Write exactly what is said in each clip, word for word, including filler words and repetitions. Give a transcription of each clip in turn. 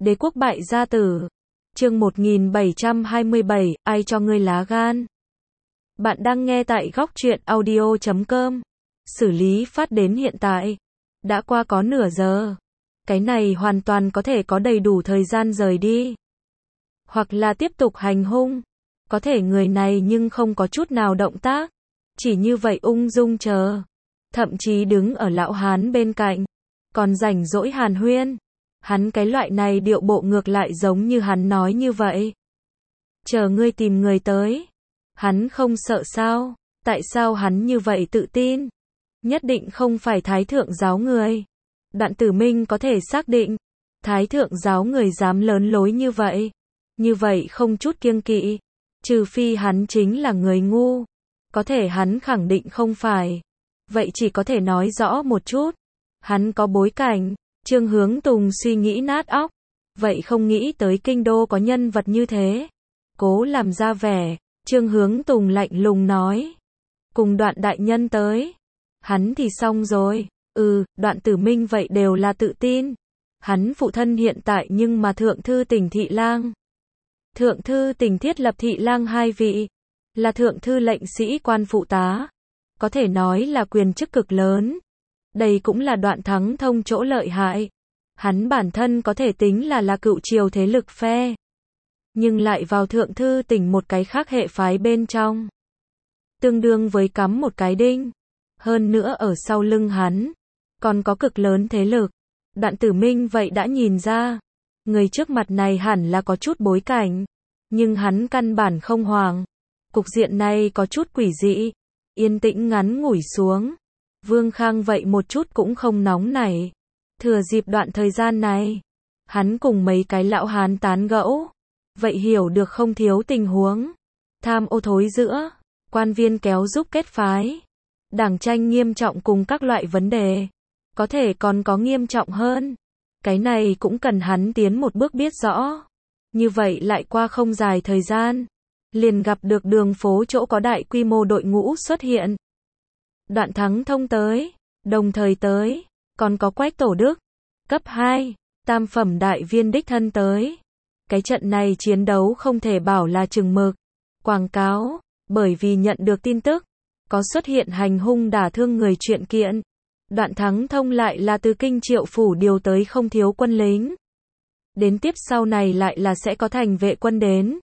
Đế quốc bại gia tử. Chương một nghìn bảy trăm hai mươi bảy, ai cho ngươi lá gan? Bạn đang nghe tại góc truyện audio chấm com. Xử lý phát đến hiện tại. Đã qua có nửa giờ. Cái này hoàn toàn có thể có đầy đủ thời gian rời đi. Hoặc là tiếp tục hành hung. Có thể người này nhưng không có chút nào động tác. Chỉ như vậy ung dung chờ. Thậm chí đứng ở lão hán bên cạnh. Còn rảnh rỗi hàn huyên. Hắn cái loại này điệu bộ ngược lại giống như hắn nói như vậy. Chờ ngươi tìm người tới. Hắn không sợ sao? Tại sao hắn như vậy tự tin? Nhất định không phải Thái Thượng giáo người. Đoạn Tử Minh có thể xác định. Thái Thượng giáo người dám lớn lối như vậy. Như vậy không chút kiêng kỵ. Trừ phi hắn chính là người ngu. Có thể hắn khẳng định không phải. Vậy chỉ có thể nói rõ một chút. Hắn có bối cảnh. Trương Hướng Tùng suy nghĩ nát óc. Vậy không nghĩ tới kinh đô có nhân vật như thế. Cố làm ra vẻ. Trương Hướng Tùng lạnh lùng nói. Cùng Đoạn đại nhân tới. Hắn thì xong rồi. Ừ, Đoạn Tử Minh vậy đều là tự tin. Hắn phụ thân hiện tại nhưng mà thượng thư tỉnh thị lang. Thượng thư tỉnh thiết lập thị lang hai vị. Là thượng thư lệnh sĩ quan phụ tá. Có thể nói là quyền chức cực lớn. Đây cũng là Đoạn Thắng Thông chỗ lợi hại. Hắn bản thân có thể tính là là cựu triều thế lực phe. Nhưng lại vào thượng thư tỉnh một cái khác hệ phái bên trong. Tương đương với cắm một cái đinh. Hơn nữa ở sau lưng hắn. Còn có cực lớn thế lực. Đoạn Tử Minh vậy đã nhìn ra. Người trước mặt này hẳn là có chút bối cảnh. Nhưng hắn căn bản không hoàng. Cục diện này có chút quỷ dị. Yên tĩnh ngắn ngủi xuống. Vương Khang vậy một chút cũng không nóng nảy. Thừa dịp đoạn thời gian này. Hắn cùng mấy cái lão hán tán gẫu. Vậy hiểu được không thiếu tình huống. Tham ô thối giữa. Quan viên kéo giúp kết phái. Đảng tranh nghiêm trọng cùng các loại vấn đề. Có thể còn có nghiêm trọng hơn. Cái này cũng cần hắn tiến một bước biết rõ. Như vậy lại qua không dài thời gian. Liền gặp được đường phố chỗ có đại quy mô đội ngũ xuất hiện. Đoạn Thắng Thông tới. Đồng thời tới. Còn có Quách Tổ Đức. Cấp hai. Tam phẩm đại viên đích thân tới. Cái trận này chiến đấu không thể bảo là chừng mực. Quảng cáo. Bởi vì nhận được tin tức. Có xuất hiện hành hung đả thương người chuyện kiện. Đoạn Thắng Thông lại là từ kinh triệu phủ điều tới không thiếu quân lính. Đến tiếp sau này lại là sẽ có thành vệ quân đến.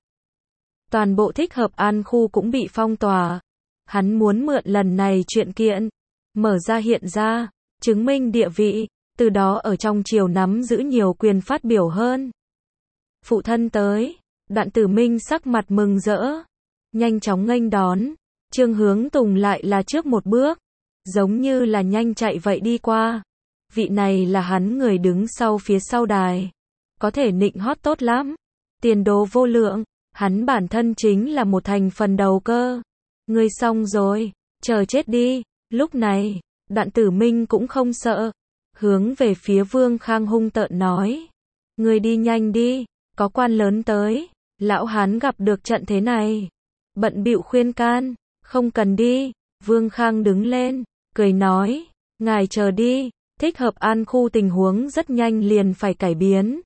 Toàn bộ Thích Hợp An khu cũng bị phong tỏa. Hắn muốn mượn lần này chuyện kiện. Mở ra hiện ra. Chứng minh địa vị. Từ đó ở trong triều nắm giữ nhiều quyền phát biểu hơn. Phụ thân tới. Đoạn Tử Minh sắc mặt mừng rỡ. Nhanh chóng nghênh đón. Trương Hướng Tùng lại là trước một bước. Giống như là nhanh chạy vậy đi qua. Vị này là hắn người đứng sau phía sau đài. Có thể nịnh hót tốt lắm. Tiền đồ vô lượng. Hắn bản thân chính là một thành phần đầu cơ. Ngươi xong rồi. Chờ chết đi. Lúc này, Đoạn Tử Minh cũng không sợ. Hướng về phía Vương Khang hung tợn nói. Ngươi đi nhanh đi. Có quan lớn tới. Lão hán gặp được trận thế này. Bận bịu khuyên can. Không cần đi. Vương Khang đứng lên. Cười nói. Ngài chờ đi. Thích Hợp An khu tình huống rất nhanh liền phải cải biến.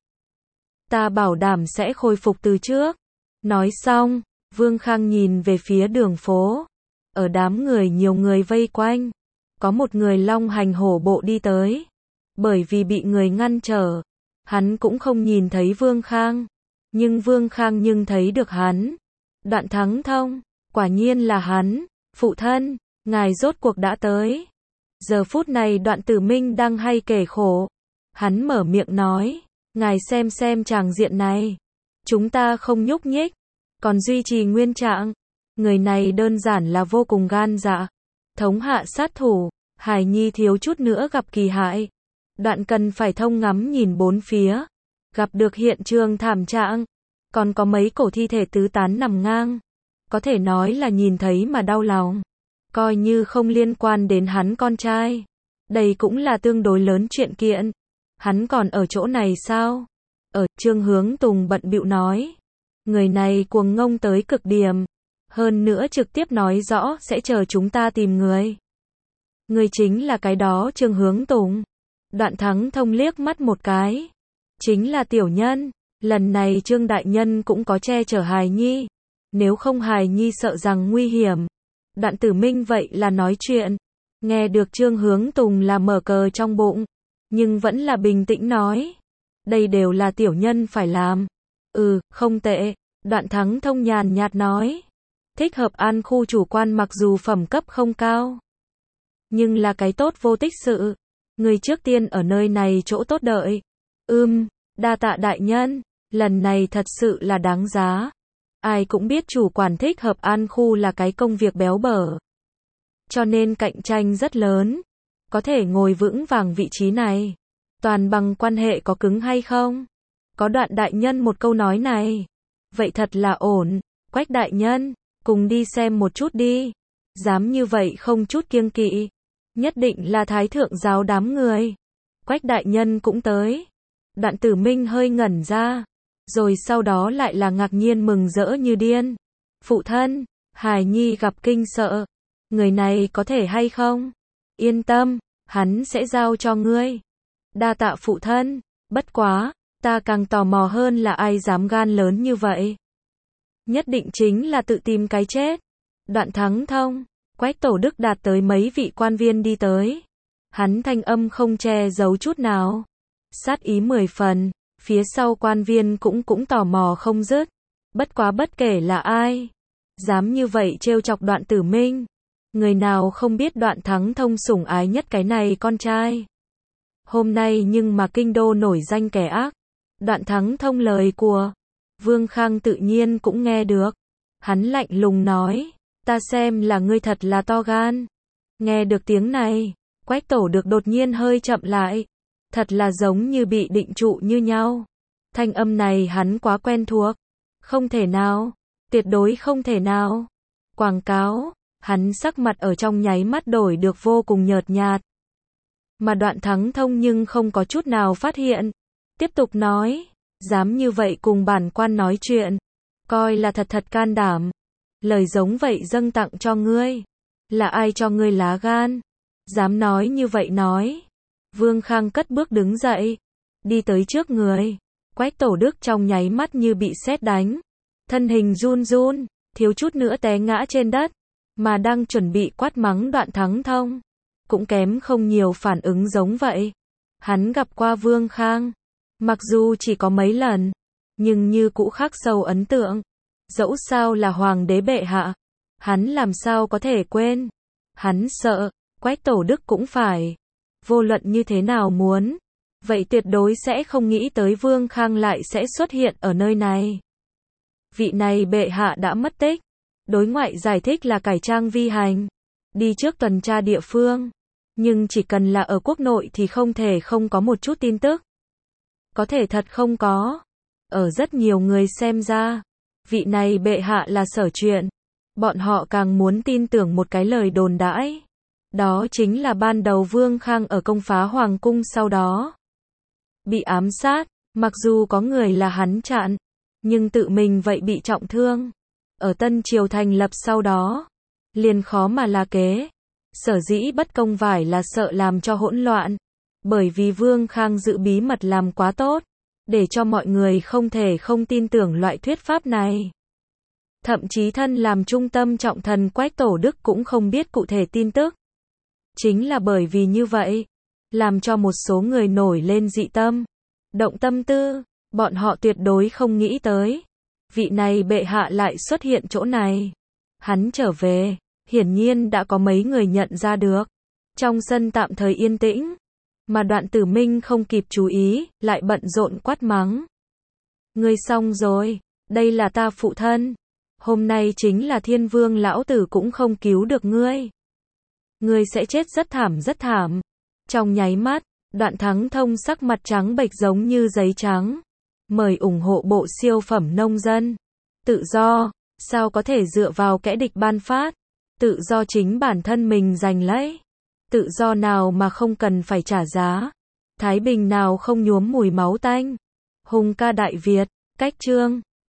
Ta bảo đảm sẽ khôi phục từ trước. Nói xong. Vương Khang nhìn về phía đường phố. Ở đám người nhiều người vây quanh. Có một người long hành hổ bộ đi tới. Bởi vì bị người ngăn trở. Hắn cũng không nhìn thấy Vương Khang. Nhưng Vương Khang nhưng thấy được hắn. Đoạn Thắng Thông. Quả nhiên là hắn. Phụ thân. Ngài rốt cuộc đã tới. Giờ phút này Đoạn Tử Minh đang hay kể khổ. Hắn mở miệng nói. Ngài xem xem tràng diện này. Chúng ta không nhúc nhích. Còn duy trì nguyên trạng. Người này đơn giản là vô cùng gan dạ. Thống hạ sát thủ. Hải Nhi thiếu chút nữa gặp kỳ hại. Đoạn cần phải thông ngắm nhìn bốn phía. Gặp được hiện trường thảm trạng. Còn có mấy cổ thi thể tứ tán nằm ngang. Có thể nói là nhìn thấy mà đau lòng. Coi như không liên quan đến hắn con trai. Đây cũng là tương đối lớn chuyện kiện. Hắn còn ở chỗ này sao? Ở, Trương Hướng Tùng bận bịu nói. Người này cuồng ngông tới cực điểm. Hơn nữa trực tiếp nói rõ sẽ chờ chúng ta tìm người. Người chính là cái đó Trương Hướng Tùng. Đoạn Thắng Thông liếc mắt một cái. chính là tiểu nhân. Lần này Trương đại nhân cũng có che chở hài nhi. Nếu không hài nhi sợ rằng nguy hiểm. Đoạn Tử Minh vậy là nói chuyện. Nghe được Trương Hướng Tùng là mở cờ trong bụng. Nhưng vẫn là bình tĩnh nói. Đây đều là tiểu nhân phải làm. Ừ, không tệ. Đoạn Thắng Thông nhàn nhạt nói. Thích hợp an khu chủ quan mặc dù phẩm cấp không cao. Nhưng là cái tốt vô tích sự. Người trước tiên ở nơi này chỗ tốt đợi. Ưm, đa tạ đại nhân. Lần này thật sự là đáng giá. Ai cũng biết chủ quản thích hợp an khu là cái công việc béo bở. Cho nên cạnh tranh rất lớn. Có thể ngồi vững vàng vị trí này. Toàn bằng quan hệ có cứng hay không? Có Đoạn đại nhân một câu nói này. Vậy thật là ổn. Quách đại nhân, cùng đi xem một chút đi. Dám như vậy không chút kiêng kỵ. Nhất định là thái thượng giáo đám người. Quách đại nhân cũng tới. Đoạn Tử Minh hơi ngẩn ra. Rồi sau đó lại là ngạc nhiên mừng rỡ như điên. Phụ thân, hài nhi gặp kinh sợ. Người này có thể hay không? Yên tâm, hắn sẽ giao cho ngươi. Đa tạ phụ thân. Bất quá, ta càng tò mò hơn là ai dám gan lớn như vậy. Nhất định chính là tự tìm cái chết. Đoạn Thắng Thông, Quách Tổ Đức đạt tới mấy vị quan viên đi tới. Hắn thanh âm không che giấu chút nào. Sát ý mười phần, phía sau quan viên cũng cũng tò mò không dứt. Bất quá bất kể là ai, dám như vậy trêu chọc Đoạn Tử Minh. Người nào không biết Đoạn Thắng Thông sủng ái nhất cái này con trai. Hôm nay nhưng mà kinh đô nổi danh kẻ ác. Đoạn Thắng Thông lời của Vương Khang tự nhiên cũng nghe được. Hắn lạnh lùng nói, ta xem là ngươi thật là to gan. Nghe được tiếng này, Quách Tổ Đức đột nhiên hơi chậm lại. Thật là giống như bị định trụ như nhau. Thanh âm này hắn quá quen thuộc. Không thể nào, tuyệt đối không thể nào. Quảng cáo, hắn sắc mặt ở trong nháy mắt đổi được vô cùng nhợt nhạt. Mà Đoạn Thắng Thông nhưng không có chút nào phát hiện. Tiếp tục nói, dám như vậy cùng bản quan nói chuyện. Coi là thật thật can đảm. Lời giống vậy dâng tặng cho ngươi. Là ai cho ngươi lá gan? Dám nói như vậy nói. Vương Khang cất bước đứng dậy. Đi tới trước người. Quách Tổ Đức trong nháy mắt như bị sét đánh. Thân hình run run, thiếu chút nữa té ngã trên đất. Mà đang chuẩn bị quát mắng Đoạn Thắng Thông. Cũng kém không nhiều phản ứng giống vậy. Hắn gặp qua Vương Khang. Mặc dù chỉ có mấy lần. Nhưng như cũ khắc sâu ấn tượng. Dẫu sao là hoàng đế bệ hạ. Hắn làm sao có thể quên. Hắn sợ, Quách Tổ Đức cũng phải. Vô luận như thế nào muốn. Vậy tuyệt đối sẽ không nghĩ tới Vương Khang lại sẽ xuất hiện ở nơi này. Vị này bệ hạ đã mất tích. Đối ngoại giải thích là cải trang vi hành. Đi trước tuần tra địa phương. Nhưng chỉ cần là ở quốc nội thì không thể không có một chút tin tức. Có thể thật không có. Ở rất nhiều người xem ra. Vị này bệ hạ là sở chuyện. Bọn họ càng muốn tin tưởng một cái lời đồn đãi. Đó chính là ban đầu Vương Khang ở công phá Hoàng cung sau đó. Bị ám sát, mặc dù có người là hắn chặn. Nhưng tự mình vậy bị trọng thương. Ở Tân Triều thành lập sau đó. Liền khó mà là kế. Sở dĩ bất công vải là sợ làm cho hỗn loạn. Bởi vì Vương Khang giữ bí mật làm quá tốt. Để cho mọi người không thể không tin tưởng loại thuyết pháp này. Thậm chí thân làm trung tâm trọng thần Quách Tổ Đức cũng không biết cụ thể tin tức. Chính là bởi vì như vậy. Làm cho một số người nổi lên dị tâm. Động tâm tư. Bọn họ tuyệt đối không nghĩ tới. Vị này bệ hạ lại xuất hiện chỗ này. Hắn trở về. Hiển nhiên đã có mấy người nhận ra được. Trong sân tạm thời yên tĩnh. Mà Đoạn Tử Minh không kịp chú ý, lại bận rộn quát mắng. Ngươi xong rồi, đây là ta phụ thân. Hôm nay chính là Thiên Vương lão tử cũng không cứu được ngươi. Ngươi sẽ chết rất thảm rất thảm. Trong nháy mắt, Đoạn Thắng Thông sắc mặt trắng bệch giống như giấy trắng. Mời ủng hộ bộ siêu phẩm nông dân. Tự do, sao có thể dựa vào kẻ địch ban phát. Tự do chính bản thân mình giành lấy. Tự do nào mà không cần phải trả giá. Thái bình nào không nhuốm mùi máu tanh. Hùng ca Đại Việt, cách chương.